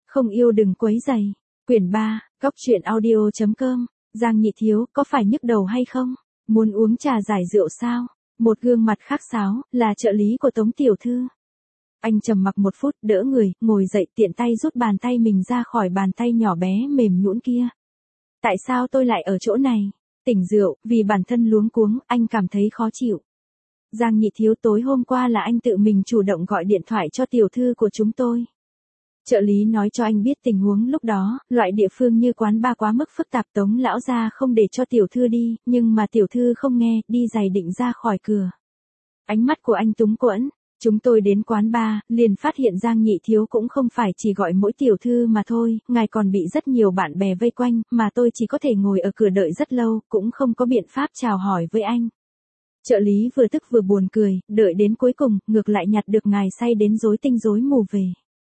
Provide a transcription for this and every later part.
Không yêu đừng quấy rầy. Quyển 3, Cóc truyện audio.com. Giang Nhị Thiếu, có phải nhức đầu hay không? Muốn uống trà giải rượu sao? Một gương mặt khác sáo, là trợ lý của Tống tiểu thư. Anh trầm mặc một phút, đỡ người, ngồi dậy, tiện tay rút bàn tay mình ra khỏi bàn tay nhỏ bé mềm nhũn kia. Tại sao tôi lại ở chỗ này? Tỉnh rượu, vì bản thân luống cuống, anh cảm thấy khó chịu. Giang Nhị Thiếu, tối hôm qua là anh tự mình chủ động gọi điện thoại cho tiểu thư của chúng tôi. Trợ lý nói cho anh biết tình huống lúc đó, loại địa phương như quán bar quá mức phức tạp, Tống lão gia không để cho tiểu thư đi, nhưng mà tiểu thư không nghe, đi giày định ra khỏi cửa. Ánh mắt của anh túng quẫn. Chúng tôi đến quán bar, liền phát hiện Giang Nhị Thiếu cũng không phải chỉ gọi mỗi tiểu thư mà thôi, ngài còn bị rất nhiều bạn bè vây quanh, mà tôi chỉ có thể ngồi ở cửa đợi rất lâu, cũng không có biện pháp chào hỏi với anh. Trợ lý vừa tức vừa buồn cười, đợi đến cuối cùng, ngược lại nhặt được ngài say đến rối tinh rối mù về.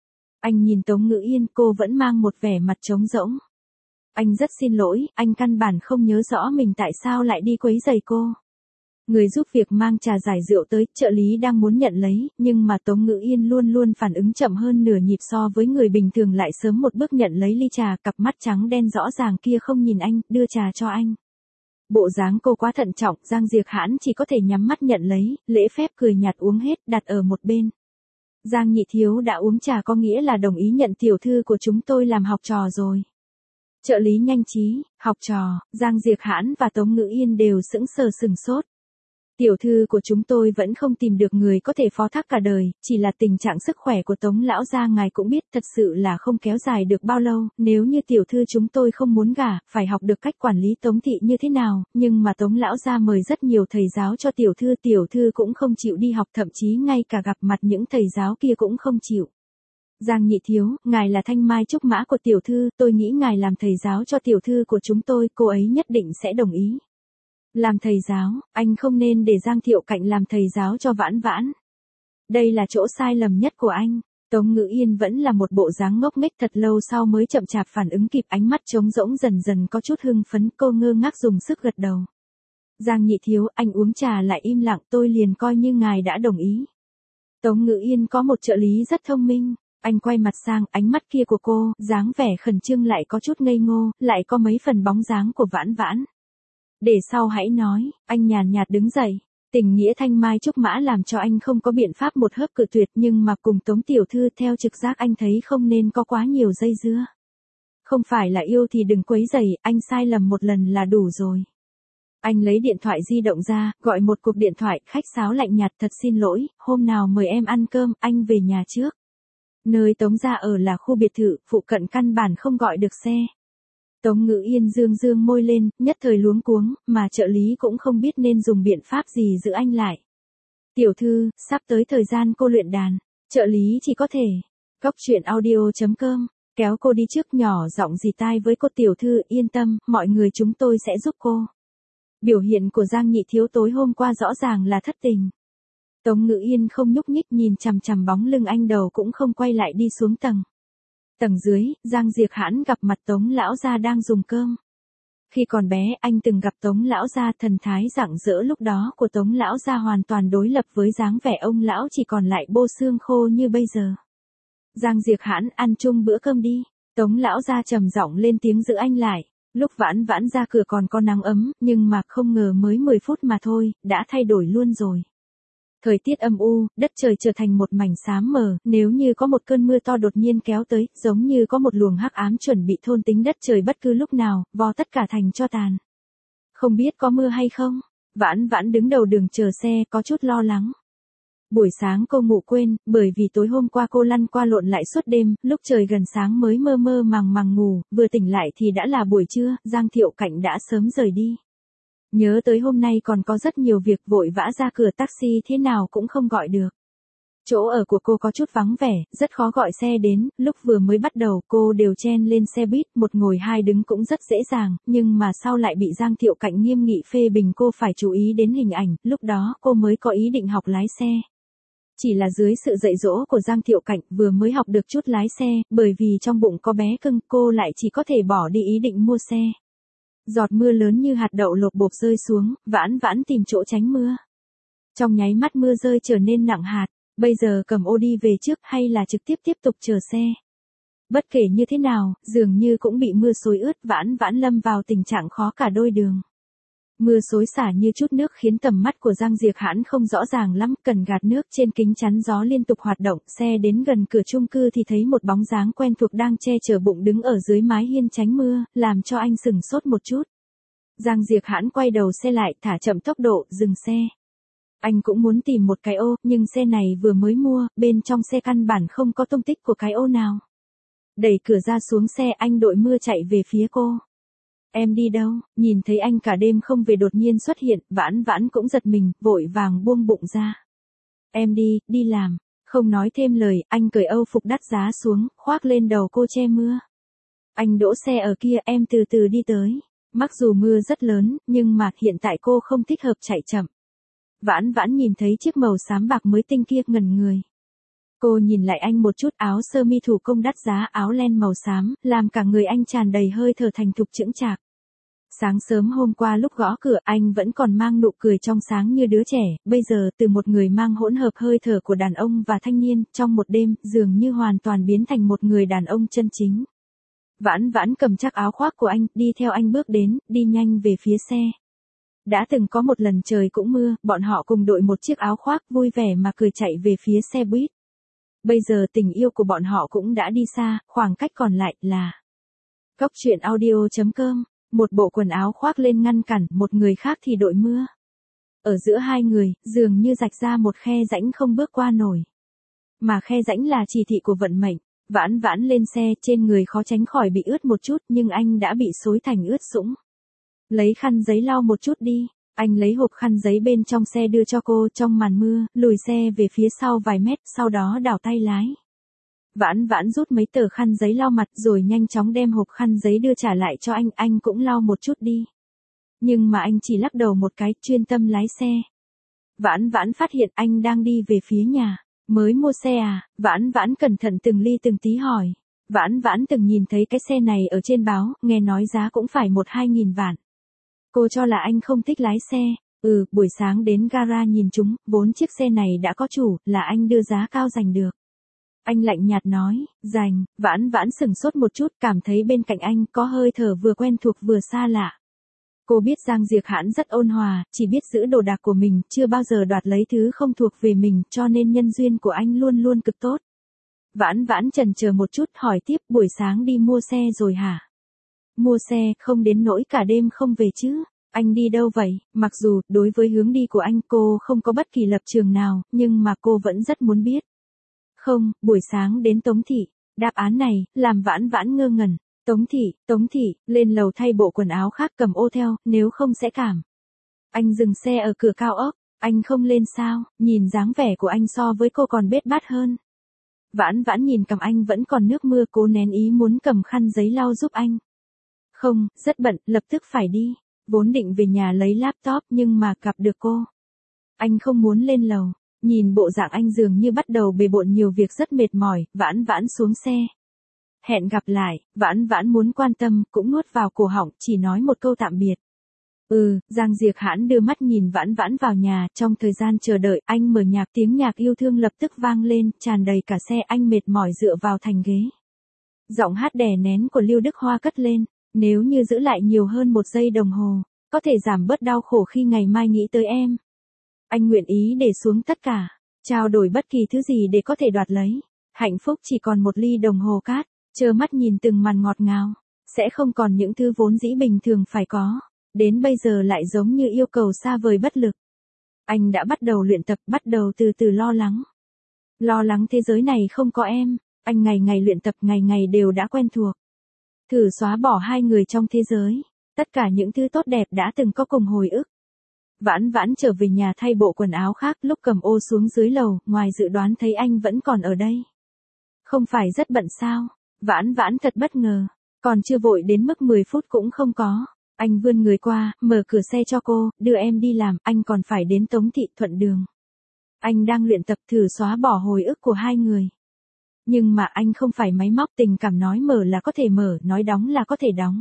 Anh nhìn Tống Ngữ Yên, cô vẫn mang một vẻ mặt trống rỗng. Anh rất xin lỗi, anh căn bản không nhớ rõ mình tại sao lại đi quấy rầy cô. Người giúp việc mang trà giải rượu tới, trợ lý đang muốn nhận lấy, nhưng mà Tống Ngữ Yên luôn luôn phản ứng chậm hơn nửa nhịp so với người bình thường, lại sớm một bước nhận lấy ly trà, cặp mắt trắng đen rõ ràng kia không nhìn anh, đưa trà cho anh. Bộ dáng cô quá thận trọng, Giang Diệc Hãn chỉ có thể nhắm mắt nhận lấy, lễ phép cười nhạt uống hết, đặt ở một bên. Giang Nhị Thiếu đã uống trà có nghĩa là đồng ý nhận tiểu thư của chúng tôi làm học trò rồi. Trợ lý nhanh trí, học trò, Giang Diệc Hãn và Tống Ngữ Yên đều sững sốt. Tiểu thư của chúng tôi vẫn không tìm được người có thể phó thác cả đời, chỉ là tình trạng sức khỏe của Tống lão gia ngài cũng biết, thật sự là không kéo dài được bao lâu, nếu như tiểu thư chúng tôi không muốn gả, phải học được cách quản lý Tống thị như thế nào, nhưng mà Tống lão gia mời rất nhiều thầy giáo cho tiểu thư cũng không chịu đi học, thậm chí ngay cả gặp mặt những thầy giáo kia cũng không chịu. Giang Nhị Thiếu, ngài là thanh mai trúc mã của tiểu thư, tôi nghĩ ngài làm thầy giáo cho tiểu thư của chúng tôi, cô ấy nhất định sẽ đồng ý. Làm thầy giáo, anh không nên để Giang Thiệu Cạnh làm thầy giáo cho Vãn Vãn. Đây là chỗ sai lầm nhất của anh. Tống Ngữ Yên vẫn là một bộ dáng ngốc nghếch, thật lâu sau mới chậm chạp phản ứng kịp, ánh mắt trống rỗng dần dần có chút hưng phấn, cô ngơ ngác dùng sức gật đầu. Giang Nhị Thiếu, anh uống trà lại im lặng, tôi liền coi như ngài đã đồng ý. Tống Ngữ Yên có một trợ lý rất thông minh. Anh quay mặt sang, ánh mắt kia của cô, dáng vẻ khẩn trương lại có chút ngây ngô, lại có mấy phần bóng dáng của Vãn Vãn. Để sau hãy nói, anh nhàn nhạt đứng dậy. Tình nghĩa thanh mai trúc mã làm cho anh không có biện pháp một hớp cự tuyệt, nhưng mà cùng Tống tiểu thư theo trực giác anh thấy không nên có quá nhiều dây dưa. Không phải là yêu thì đừng quấy rầy, anh sai lầm một lần là đủ rồi. Anh lấy điện thoại di động ra, gọi một cuộc điện thoại, khách sáo lạnh nhạt, thật xin lỗi, hôm nào mời em ăn cơm, anh về nhà trước. Nơi Tống gia ở là khu biệt thự, phụ cận căn bản không gọi được xe. Tống Ngữ Yên dương môi lên, nhất thời luống cuống, mà trợ lý cũng không biết nên dùng biện pháp gì giữ anh lại. Tiểu thư, sắp tới thời gian cô luyện đàn, trợ lý chỉ có thể. Cóc truyện audio.com, kéo cô đi trước, nhỏ giọng dì tai với cô, tiểu thư yên tâm, mọi người chúng tôi sẽ giúp cô. Biểu hiện của Giang Nhị Thiếu tối hôm qua rõ ràng là thất tình. Tống Ngữ Yên không nhúc nhích, nhìn chằm chằm bóng lưng anh, đầu cũng không quay lại đi xuống tầng. Tầng dưới, Giang Diệc Hãn gặp mặt Tống lão gia đang dùng cơm. Khi còn bé, anh từng gặp Tống lão gia, thần thái rạng rỡ lúc đó của Tống lão gia hoàn toàn đối lập với dáng vẻ ông lão chỉ còn lại bô xương khô như bây giờ. Giang Diệc Hãn, ăn chung bữa cơm đi. Tống lão gia trầm giọng lên tiếng giữ anh lại. Lúc Vãn Vãn ra cửa còn có nắng ấm, nhưng mà không ngờ mới 10 phút mà thôi, đã thay đổi luôn rồi. Thời tiết âm u, đất trời trở thành một mảnh xám mờ, nếu như có một cơn mưa to đột nhiên kéo tới, giống như có một luồng hắc ám chuẩn bị thôn tính đất trời bất cứ lúc nào, vo tất cả thành tro tàn. Không biết có mưa hay không? Vãn Vãn đứng đầu đường chờ xe, có chút lo lắng. Buổi sáng cô ngủ quên, bởi vì tối hôm qua cô lăn qua lộn lại suốt đêm, lúc trời gần sáng mới mơ mơ màng ngủ, vừa tỉnh lại thì đã là buổi trưa, Giang Thiệu Cạnh đã sớm rời đi. Nhớ tới hôm nay còn có rất nhiều việc, vội vã ra cửa, taxi thế nào cũng không gọi được. Chỗ ở của cô có chút vắng vẻ, rất khó gọi xe đến, lúc vừa mới bắt đầu cô đều chen lên xe buýt, một ngồi hai đứng cũng rất dễ dàng, nhưng mà sau lại bị Giang Thiệu Cạnh nghiêm nghị phê bình cô phải chú ý đến hình ảnh, lúc đó cô mới có ý định học lái xe. Chỉ là dưới sự dạy dỗ của Giang Thiệu Cạnh, vừa mới học được chút lái xe, bởi vì trong bụng có bé cưng, cô lại chỉ có thể bỏ đi ý định mua xe. Giọt mưa lớn như hạt đậu lộp bộp rơi xuống, Vãn Vãn tìm chỗ tránh mưa. Trong nháy mắt mưa rơi trở nên nặng hạt, bây giờ cầm ô đi về trước hay là trực tiếp tiếp tục chờ xe. Bất kể như thế nào, dường như cũng bị mưa xối ướt, Vãn Vãn lâm vào tình trạng khó cả đôi đường. Mưa xối xả như chút nước khiến tầm mắt của Giang Diệp Hãn không rõ ràng lắm, cần gạt nước trên kính chắn gió liên tục hoạt động, xe đến gần cửa chung cư thì thấy một bóng dáng quen thuộc đang che chở bụng đứng ở dưới mái hiên tránh mưa, làm cho anh sửng sốt một chút. Giang Diệp Hãn quay đầu xe lại, thả chậm tốc độ, dừng xe. Anh cũng muốn tìm một cái ô, nhưng xe này vừa mới mua, bên trong xe căn bản không có tung tích của cái ô nào. Đẩy cửa ra xuống xe, anh đội mưa chạy về phía cô. Em đi đâu? Nhìn thấy anh cả đêm không về đột nhiên xuất hiện, Vãn Vãn cũng giật mình, vội vàng buông bụng ra. Em đi làm. Không nói thêm lời, anh cởi âu phục đắt giá xuống, khoác lên đầu cô che mưa. Anh đỗ xe ở kia, em từ từ đi tới. Mặc dù mưa rất lớn, nhưng mà hiện tại cô không thích hợp chạy chậm. Vãn Vãn nhìn thấy chiếc màu xám bạc mới tinh kia, ngẩn người. Cô nhìn lại anh một chút, áo sơ mi thủ công đắt giá, áo len màu xám, làm cả người anh tràn đầy hơi thở thành thục chững chạc. Sáng sớm hôm qua lúc gõ cửa, anh vẫn còn mang nụ cười trong sáng như đứa trẻ, bây giờ từ một người mang hỗn hợp hơi thở của đàn ông và thanh niên, trong một đêm, dường như hoàn toàn biến thành một người đàn ông chân chính. Vãn Vãn cầm chắc áo khoác của anh, đi theo anh bước đến, đi nhanh về phía xe. Đã từng có một lần trời cũng mưa, bọn họ cùng đội một chiếc áo khoác, vui vẻ mà cười chạy về phía xe buýt. Bây giờ tình yêu của bọn họ cũng đã đi xa, khoảng cách còn lại là coctruyện.audio.com. Một bộ quần áo khoác lên ngăn cản, một người khác thì đội mưa. Ở giữa hai người, dường như rạch ra một khe rãnh không bước qua nổi. Mà khe rãnh là chỉ thị của vận mệnh. Vãn Vãn lên xe, trên người khó tránh khỏi bị ướt một chút, nhưng anh đã bị xối thành ướt sũng. Lấy khăn giấy lau một chút đi. Anh lấy hộp khăn giấy bên trong xe đưa cho cô, trong màn mưa, lùi xe về phía sau vài mét, sau đó đảo tay lái. Vãn Vãn rút mấy tờ khăn giấy lau mặt rồi nhanh chóng đem hộp khăn giấy đưa trả lại cho anh cũng lau một chút đi. Nhưng mà anh chỉ lắc đầu một cái, chuyên tâm lái xe. Vãn Vãn phát hiện anh đang đi về phía nhà. Mới mua xe à? Vãn Vãn cẩn thận từng ly từng tí hỏi. Vãn Vãn từng nhìn thấy cái xe này ở trên báo, nghe nói giá cũng phải 1-2 nghìn vạn. Cô cho là anh không thích lái xe. Buổi sáng đến gara nhìn chúng, 4 chiếc xe này đã có chủ, là anh đưa giá cao giành được. Anh lạnh nhạt nói, giành. Vãn Vãn sửng sốt một chút, cảm thấy bên cạnh anh có hơi thở vừa quen thuộc vừa xa lạ. Cô biết Giang Diệp Hãn rất ôn hòa, chỉ biết giữ đồ đạc của mình, chưa bao giờ đoạt lấy thứ không thuộc về mình, cho nên nhân duyên của anh luôn luôn cực tốt. Vãn Vãn chần chờ một chút, hỏi tiếp, buổi sáng đi mua xe rồi hả? Mua xe, không đến nỗi cả đêm không về chứ. Anh đi đâu vậy? Mặc dù, đối với hướng đi của anh cô không có bất kỳ lập trường nào, nhưng mà cô vẫn rất muốn biết. Không, buổi sáng đến Tống Thị. Đáp án này, làm Vãn Vãn ngơ ngẩn. Tống Thị, lên lầu thay bộ quần áo khác cầm ô theo, nếu không sẽ cảm. Anh dừng xe ở cửa cao ốc, anh không lên sao, nhìn dáng vẻ của anh so với cô còn bết bát hơn. Vãn Vãn nhìn cầm anh vẫn còn nước mưa, cố nén ý muốn cầm khăn giấy lau giúp anh. Không, rất bận, lập tức phải đi. Vốn định về nhà lấy laptop nhưng mà gặp được cô. Anh không muốn lên lầu. Nhìn bộ dạng anh dường như bắt đầu bề bộn nhiều việc rất mệt mỏi, Vãn Vãn xuống xe. Hẹn gặp lại, Vãn Vãn muốn quan tâm, cũng nuốt vào cổ họng, chỉ nói một câu tạm biệt. Giang Diệp Hãn đưa mắt nhìn Vãn Vãn vào nhà, trong thời gian chờ đợi, anh mở nhạc, tiếng nhạc yêu thương lập tức vang lên, tràn đầy cả xe, anh mệt mỏi dựa vào thành ghế. Giọng hát đè nén của Lưu Đức Hoa cất lên, nếu như giữ lại nhiều hơn 1 giây đồng hồ, có thể giảm bớt đau khổ khi ngày mai nghĩ tới em. Anh nguyện ý để xuống tất cả, trao đổi bất kỳ thứ gì để có thể đoạt lấy. Hạnh phúc chỉ còn 1 ly đồng hồ cát, trơ mắt nhìn từng màn ngọt ngào, sẽ không còn những thứ vốn dĩ bình thường phải có, đến bây giờ lại giống như yêu cầu xa vời bất lực. Anh đã bắt đầu luyện tập, bắt đầu từ từ lo lắng. Lo lắng thế giới này không có em, anh ngày ngày luyện tập, ngày ngày đều đã quen thuộc. Thử xóa bỏ hai người trong thế giới, tất cả những thứ tốt đẹp đã từng có cùng hồi ức. Vãn Vãn trở về nhà thay bộ quần áo khác, lúc cầm ô xuống dưới lầu, ngoài dự đoán thấy anh vẫn còn ở đây. Không phải rất bận sao? Vãn Vãn thật bất ngờ, còn chưa vội đến mức 10 phút cũng không có. Anh vươn người qua, mở cửa xe cho cô, đưa em đi làm, anh còn phải đến Tống Thị, thuận đường. Anh đang luyện tập thử xóa bỏ hồi ức của hai người. Nhưng mà anh không phải máy móc, tình cảm nói mở là có thể mở, nói đóng là có thể đóng.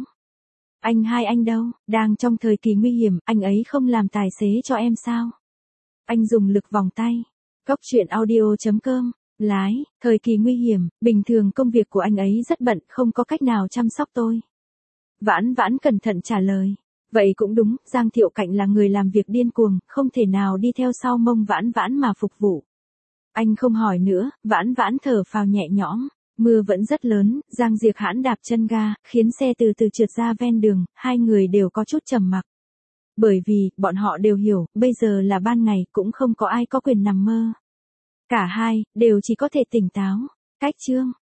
Anh đâu, đang trong thời kỳ nguy hiểm, anh ấy không làm tài xế cho em sao? Anh dùng lực vòng tay. Coctruyện.audio.com Lái, thời kỳ nguy hiểm, bình thường công việc của anh ấy rất bận, không có cách nào chăm sóc tôi. Vãn Vãn cẩn thận trả lời. Vậy cũng đúng, Giang Thiệu Cạnh là người làm việc điên cuồng, không thể nào đi theo sau mông Vãn Vãn mà phục vụ. Anh không hỏi nữa, Vãn Vãn thở phào nhẹ nhõm. Mưa vẫn rất lớn, Giang Diệp Hãn đạp chân ga, khiến xe từ từ trượt ra ven đường, hai người đều có chút trầm mặc. Bởi vì, bọn họ đều hiểu, bây giờ là ban ngày, cũng không có ai có quyền nằm mơ. Cả hai, đều chỉ có thể tỉnh táo. Cách chương